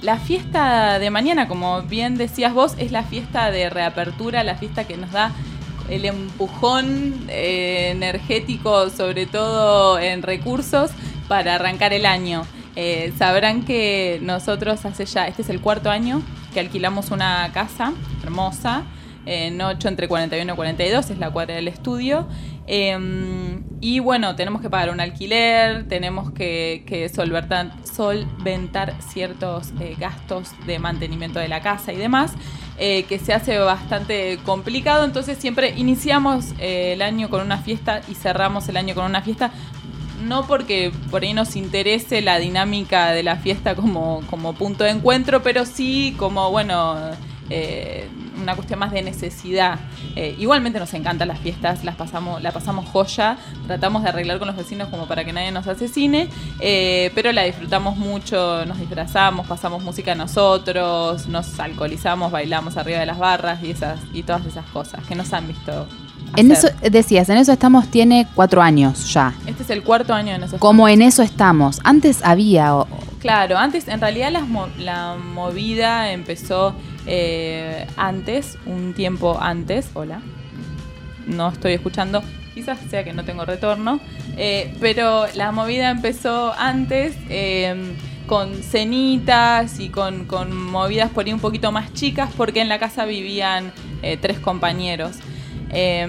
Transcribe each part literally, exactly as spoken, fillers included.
la fiesta de mañana, como bien decías vos, es la fiesta de reapertura, la fiesta que nos da el empujón eh, energético, sobre todo en recursos, para arrancar el año. Eh, sabrán que nosotros hace ya, este es el cuarto año que alquilamos una casa hermosa, en ocho entre cuarenta y uno y cuarenta y dos, es la cuadra del estudio. Eh, y bueno, tenemos que pagar un alquiler, tenemos que, que solventar, solventar ciertos eh, gastos de mantenimiento de la casa y demás, eh, que se hace bastante complicado. Entonces siempre iniciamos eh, el año con una fiesta y cerramos el año con una fiesta. No porque por ahí nos interese la dinámica de la fiesta como, como punto de encuentro, pero sí como, bueno, eh, una cuestión más de necesidad. Eh, igualmente nos encantan las fiestas, las pasamos, la pasamos joya, tratamos de arreglar con los vecinos como para que nadie nos asesine, eh, pero la disfrutamos mucho, nos disfrazamos, pasamos música nosotros, nos alcoholizamos, bailamos arriba de las barras y, esas, y todas esas cosas que nos han visto. En eso, decías, en eso estamos, tiene cuatro años ya. Este es el cuarto año en eso. Como en eso estamos. Antes había... O... Claro, antes, en realidad las mo- la movida empezó eh, antes, un tiempo antes. Hola, no estoy escuchando, quizás sea que no tengo retorno, eh, pero la movida empezó antes, eh, con cenitas y con, con movidas por ahí un poquito más chicas, porque en la casa vivían eh, tres compañeros. Eh,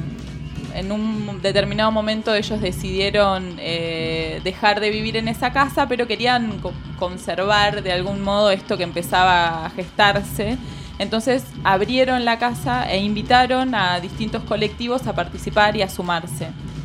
en un determinado momento ellos decidieron eh, dejar de vivir en esa casa, pero querían co- conservar de algún modo esto que empezaba a gestarse. Entonces abrieron la casa e invitaron a distintos colectivos a participar y a sumarse.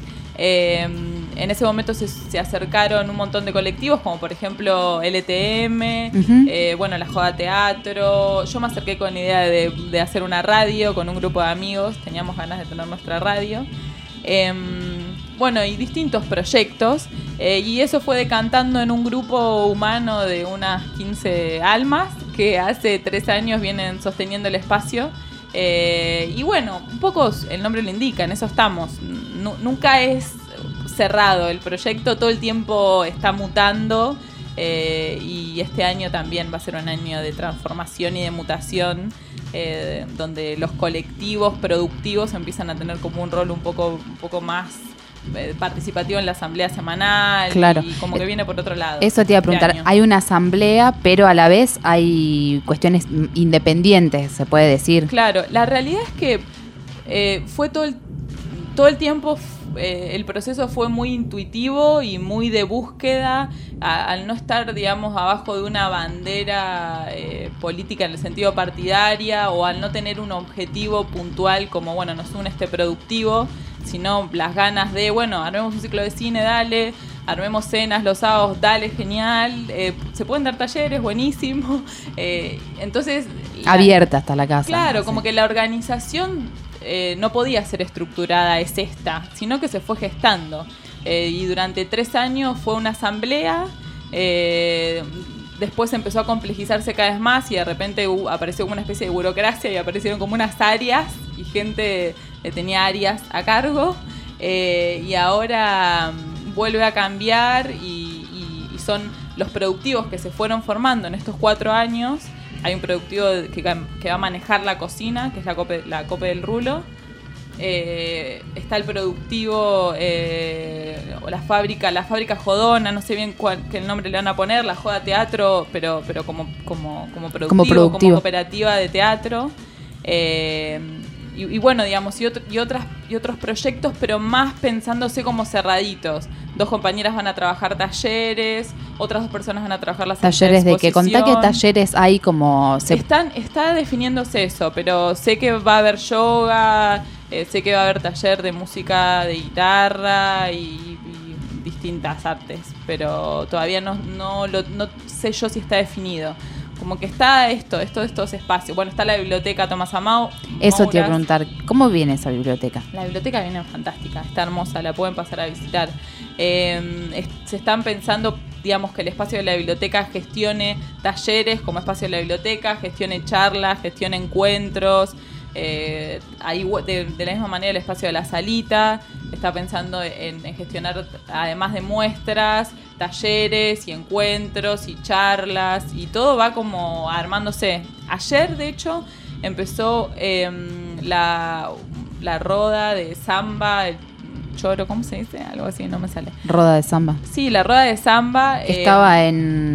Eh, en ese momento se, se acercaron un montón de colectivos, como por ejemplo L T M, uh-huh. eh, bueno, la Joda Teatro. Yo me acerqué con la idea de, de hacer una radio con un grupo de amigos, teníamos ganas de tener nuestra radio. Eh, bueno, y distintos proyectos, eh, y eso fue decantando en un grupo humano de unas quince almas que hace tres años vienen sosteniendo el espacio. Eh, y bueno, un poco el nombre lo indica, en eso estamos. N- nunca es cerrado el proyecto, todo el tiempo está mutando, eh, y este año también va a ser un año de transformación y de mutación, eh, donde los colectivos productivos empiezan a tener como un rol un poco, un poco más eh, participativo en la asamblea semanal. Claro. Y como que viene por otro lado. Eso te iba a preguntar, este hay una asamblea, pero a la vez hay cuestiones independientes, se puede decir. Claro, la realidad es que eh, fue todo el, todo el tiempo... Eh, el proceso fue muy intuitivo y muy de búsqueda, a, al no estar, digamos, abajo de una bandera eh, política en el sentido partidaria, o al no tener un objetivo puntual como, bueno, nos une este productivo, sino las ganas de, bueno, armemos un ciclo de cine, dale, armemos cenas los sábados, dale, genial, eh, se pueden dar talleres, buenísimo, eh, entonces... La, abierta hasta la casa. Claro, sí. Como que la organización... Eh, no podía ser estructurada, es esta, sino que se fue gestando. Eh, y durante tres años fue una asamblea, eh, después empezó a complejizarse cada vez más y de repente uh, apareció como una especie de burocracia y aparecieron como unas áreas y gente eh, tenía áreas a cargo, eh, y ahora um, vuelve a cambiar y, y, y son los productivos que se fueron formando en estos cuatro años. Hay un productivo que, que va a manejar la cocina, que es la Cope, la Cope del Rulo. Eh, está el productivo, eh, la fábrica, la fábrica Jodona, no sé bien cuál, qué nombre le van a poner, la Joda Teatro, pero, pero como, como, como, productivo, como productivo, como cooperativa de teatro. Eh, y, y bueno, digamos, y, otro, y, otras, y otros proyectos, pero más pensándose como cerraditos. Dos compañeras van a trabajar talleres, otras dos personas van a trabajar las talleres de qué, contá qué talleres hay como se... Están, está definiéndose eso, pero sé que va a haber yoga, eh, sé que va a haber taller de música de guitarra y, y distintas artes, pero todavía no, no, lo, no sé yo si está definido. Como que está esto, esto de estos espacios. Bueno, está la biblioteca Tomás Amau. Eso Mouras. Te iba a preguntar, ¿cómo viene esa biblioteca? La biblioteca viene fantástica, está hermosa, la pueden pasar a visitar. Eh, es, se están pensando, digamos, que el espacio de la biblioteca gestione talleres como espacio de la biblioteca, gestione charlas, gestione encuentros. Eh, ahí de, de la misma manera el espacio de la salita está pensando en, en gestionar, además de muestras, talleres y encuentros y charlas y todo va como armándose. Ayer, de hecho, empezó eh, la, la roda de samba, el choro, ¿cómo se dice? Algo así, no me sale. Roda de samba. Sí, la roda de samba. Que eh, estaba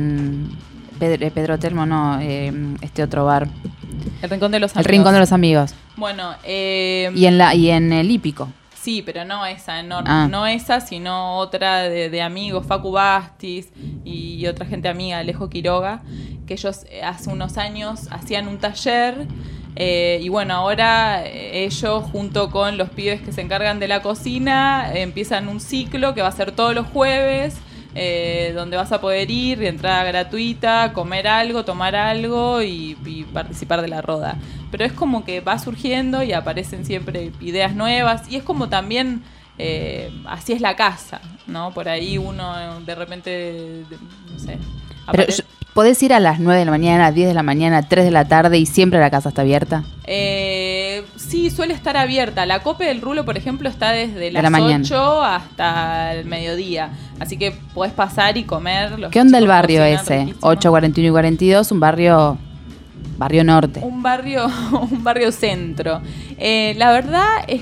en Pedro, Pedro Telmo, no, eh, este otro bar. El Rincón de los Amigos. El Rincón de los Amigos. Bueno, eh, Y en la y en el hípico. sí, pero no esa, no, Ah. no esa, sino otra de, de amigos, Facu Bastis y otra gente amiga, Alejo Quiroga, que ellos eh, hace unos años hacían un taller eh, y bueno, ahora eh, ellos junto con los pibes que se encargan de la cocina eh, empiezan un ciclo que va a ser todos los jueves. Eh, donde vas a poder ir, entrada gratuita, comer algo, tomar algo y, y participar de la roda. Pero es como que va surgiendo y aparecen siempre ideas nuevas y es como también, eh, así es la casa, ¿no? Por ahí uno de repente, de, no sé... Pero aparece- yo- ¿podés ir a las nueve de la mañana, diez de la mañana, tres de la tarde y siempre la casa está abierta? Eh, sí, suele estar abierta. La Cope del Rulo, por ejemplo, está desde las la mañana. ocho hasta el mediodía. Así que podés pasar y comer. Los ¿Qué onda el chicos barrio cocinan ese? riquísimo. ocho, cuarenta y uno y cuarenta y dos, un barrio barrio norte. Un barrio, un barrio centro. Eh, la verdad es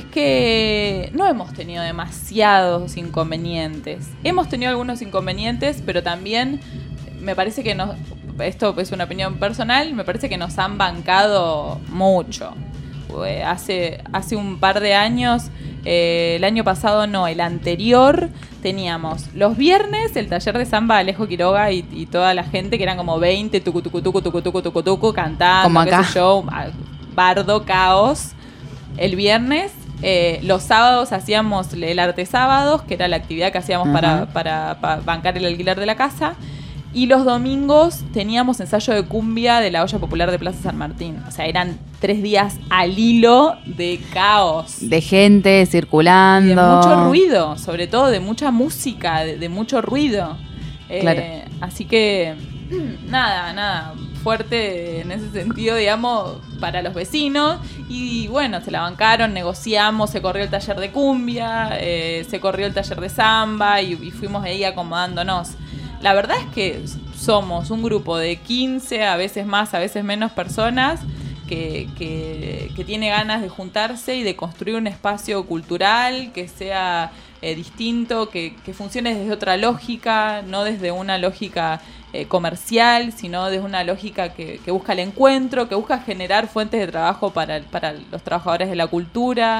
que no hemos tenido demasiados inconvenientes. Hemos tenido algunos inconvenientes, pero también me parece que nos, esto es una opinión personal, me parece que nos han bancado mucho. Eh, Hace, hace un par de años, eh, el año pasado no, el anterior, teníamos los viernes el taller de samba Alejo Quiroga y, y toda la gente que eran como veinte, tucu tucu tucu tucu tucu tucu tucu, cantando, Como qué acá. sé yo, bardo, caos. El viernes, eh, los sábados hacíamos el arte sábados, que era la actividad que hacíamos para, Ajá. para, para bancar el alquiler de la casa. Y los domingos teníamos ensayo de cumbia de la olla popular de Plaza San Martín. O sea, eran tres días al hilo de caos. De gente circulando. Y de mucho ruido, sobre todo de mucha música, de, de mucho ruido. Eh, Claro. Así que, nada, nada, fuerte en ese sentido, digamos, para los vecinos. Y bueno, se la bancaron, negociamos, se corrió el taller de cumbia, eh, se corrió el taller de samba y, y fuimos ahí acomodándonos. La verdad es que somos un grupo de quince, a veces más, a veces menos personas que, que, que tiene ganas de juntarse y de construir un espacio cultural que sea eh, distinto, que, que funcione desde otra lógica, no desde una lógica eh, comercial, sino desde una lógica que, que busca el encuentro, que busca generar fuentes de trabajo para, para los trabajadores de la cultura,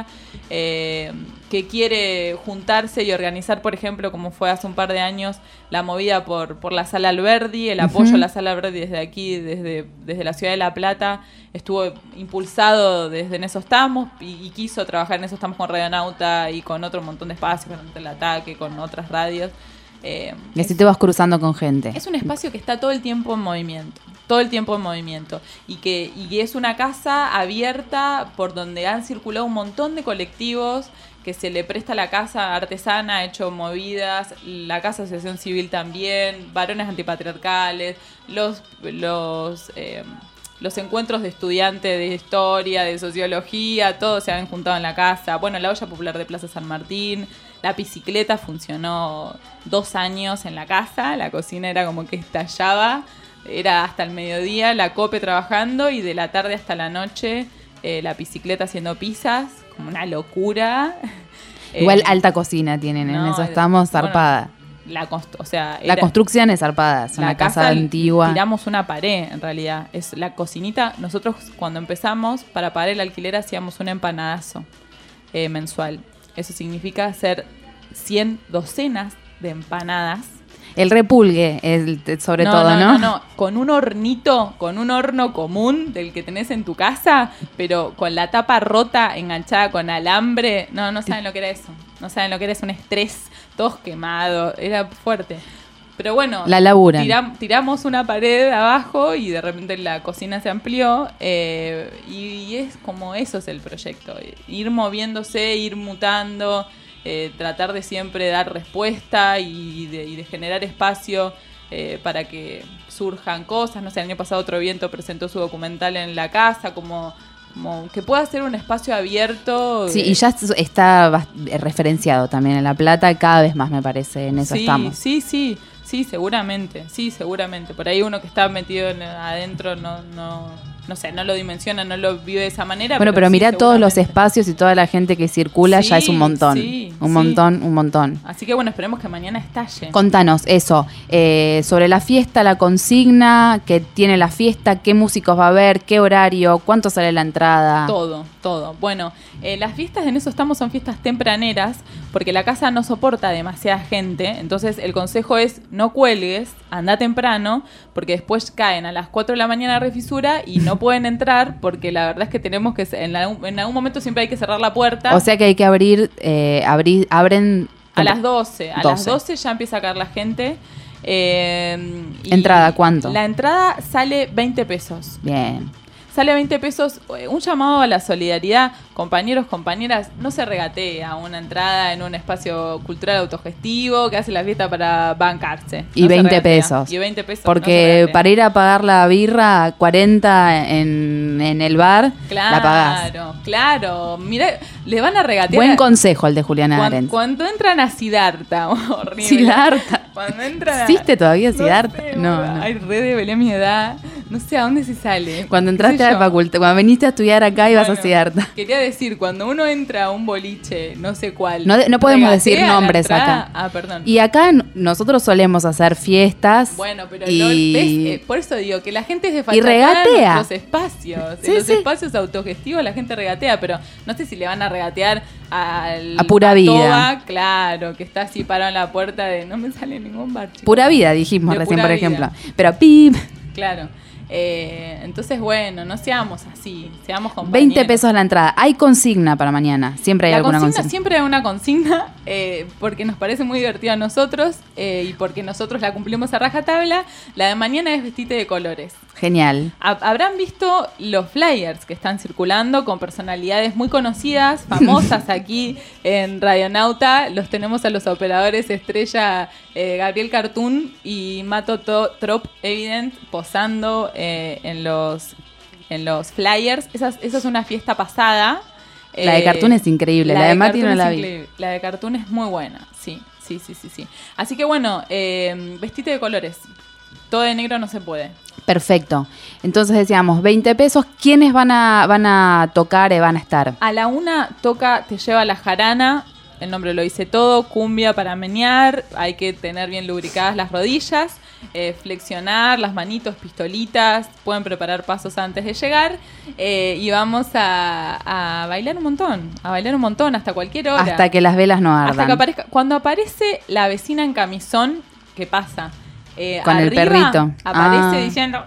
eh, que quiere juntarse y organizar, por ejemplo, como fue hace un par de años, la movida por, por la Sala Alberdi, el apoyo Ujú. a la Sala Alberdi desde aquí, desde, desde la ciudad de La Plata, estuvo impulsado desde En Eso Estamos y, y quiso trabajar en Eso Estamos con Radionauta y con otro montón de espacios, con El Ataque, con otras radios. Eh, Y así es- te vas cruzando con gente. es un espacio que está todo el tiempo en movimiento, todo el tiempo en movimiento. Y que, y que es una casa abierta por donde han circulado un montón de colectivos, que se le presta la casa artesana, ha hecho movidas, la casa asociación civil también, varones antipatriarcales, los, los, eh, los encuentros de estudiantes de historia, de sociología, todos se han juntado en la casa. Bueno, la olla popular de Plaza San Martín. La bicicleta funcionó dos años en la casa, la cocina era como que estallaba, era hasta el mediodía la Cope trabajando y de la tarde hasta la noche eh, la bicicleta haciendo pizzas, como una locura. Igual Eh, alta cocina tienen, en no, eso eh, estamos bueno, zarpada. La, const- o sea, La era- construcción es zarpada, es una la casa, casa antigua. tiramos una pared, en realidad. Es la cocinita. Nosotros cuando empezamos, para pagar el alquiler, hacíamos un empanadazo eh, mensual. Eso significa hacer cien docenas de empanadas. El repulgue, el, sobre No, todo, no, ¿no? no, no. Con un hornito, con un horno común del que tenés en tu casa, pero con la tapa rota, enganchada con alambre. No, no saben lo que era eso. No saben lo que era, es un estrés, todos quemados. Era fuerte. Pero bueno, La laburan. tiram- tiramos una pared abajo y de repente la cocina se amplió. eh, y, y es como eso es el proyecto. Ir moviéndose, ir mutando. Eh, tratar de siempre dar respuesta y de, y de generar espacio eh, para que surjan cosas. No sé, el año pasado Otro Viento presentó su documental en la casa, como, como que pueda ser un espacio abierto. Sí, eh, y ya está bast- referenciado también en La Plata, cada vez más me parece, en eso sí, estamos. Sí, sí, sí, seguramente, sí, seguramente. Por ahí uno que está metido en, adentro no, no, no sé, no lo dimensiona, no lo vive de esa manera. Bueno, pero, pero sí, mirá todos los seguramente. espacios y toda la gente que circula, Sí, ya es un montón. sí, un sí. montón, un montón. Así que bueno, esperemos que mañana estalle. Contanos eso, eh, sobre la fiesta, la consigna que tiene la fiesta, qué músicos va a haber, qué horario, cuánto sale la entrada. Todo, todo. Bueno, eh, las fiestas en eso estamos son fiestas tempraneras porque la casa no soporta demasiada gente, entonces el consejo es no cuelgues, anda temprano porque después caen a las cuatro de la mañana a refisura y no pueden entrar porque la verdad es que tenemos que, en, la, en algún momento siempre hay que cerrar la puerta. O sea que hay que abrir, eh, abrir abren... A las doce, a doce. las doce ya empieza a caer la gente. Eh, y ¿Entrada cuánto? La entrada sale veinte pesos. Bien. Sale veinte pesos, un llamado a la solidaridad. Compañeros, compañeras, no se regatea una entrada en un espacio cultural autogestivo que hace la fiesta para bancarse. Y No se veinte regatea. pesos. Y veinte pesos. Porque no se regatea. para ir a pagar la birra, cuarenta en, en el bar, Claro, la pagás. claro. Mira, le van a regatear. Buen consejo el de Juliana Cuando, Arens. cuando entran a Siddhartha, horrible. Siddhartha. Cuando entran a- ¿Existe todavía Siddhartha? No, sé, No, boluda. no. Hay re de Belén mi edad. No sé a dónde se sale. Cuando ¿Qué entraste sé a la yo? facultad, cuando viniste a estudiar acá ibas Bueno, a Siddhartha. Quería decir, cuando uno entra a un boliche, no sé cuál. No de- no podemos regatea decir la nombres entrada. acá. Ah, perdón. Y acá n- nosotros solemos hacer fiestas. Bueno, pero y... lo- ¿ves? Eh, por eso digo que la gente es de Y regatea. en los espacios. Sí, en los sí. espacios autogestivos la gente regatea, pero no sé si le van a regatear al A Pura Patoa, Vida. claro, que está así parado en la puerta de no me sale ningún bar, chicos. Pura vida, dijimos De recién, Pura por Vida. ejemplo. Pero pip, Claro. Eh, entonces, bueno, no seamos así, seamos compañeros. veinte pesos la entrada. Hay consigna para mañana. Siempre hay La alguna consigna, consigna. siempre hay una consigna, eh, porque nos parece muy divertida a nosotros eh, y porque nosotros la cumplimos a rajatabla. La de mañana es vestite de colores. Genial. Ha- Habrán visto los flyers que están circulando con personalidades muy conocidas, famosas aquí en Radionauta. Los tenemos a los operadores estrella eh, Gabriel Cartoon y Mato To- Trop Evident posando eh, en los en los flyers. Esa, es- esa es una fiesta pasada. La de Eh, Cartoon es increíble. La de Mati Cartoon no es la vi. increíble. La de Cartoon es muy buena, sí, sí, sí, sí, sí. Así que bueno, eh, vestite de colores. Todo de negro no se puede. Perfecto. Entonces decíamos, veinte pesos. ¿Quiénes van a, van a tocar y van a estar? A la una toca Te lleva la jarana, el nombre lo dice todo, cumbia para menear, hay que tener bien lubricadas las rodillas, eh, flexionar las manitos, pistolitas, pueden preparar pasos antes de llegar eh, y vamos a, a bailar un montón, a bailar un montón hasta cualquier hora. Hasta que las velas no ardan. Hasta que aparezca. Cuando aparece la vecina en camisón, ¿qué pasa? Eh, Con el arriba perrito. Aparece Ah. diciendo...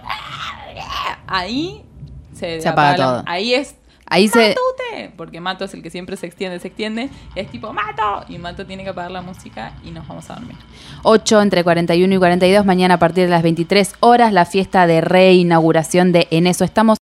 Ahí se, Se apaga la- todo. Ahí es... Ahí se... ¡Matute! Porque Mato es el que siempre se extiende, se extiende. Es tipo, ¡Mato! Y Mato tiene que apagar la música y nos vamos a dormir. ocho entre cuarenta y uno y cuarenta y dos. Mañana a partir de las veintitrés horas, la fiesta de reinauguración de En Eso Estamos.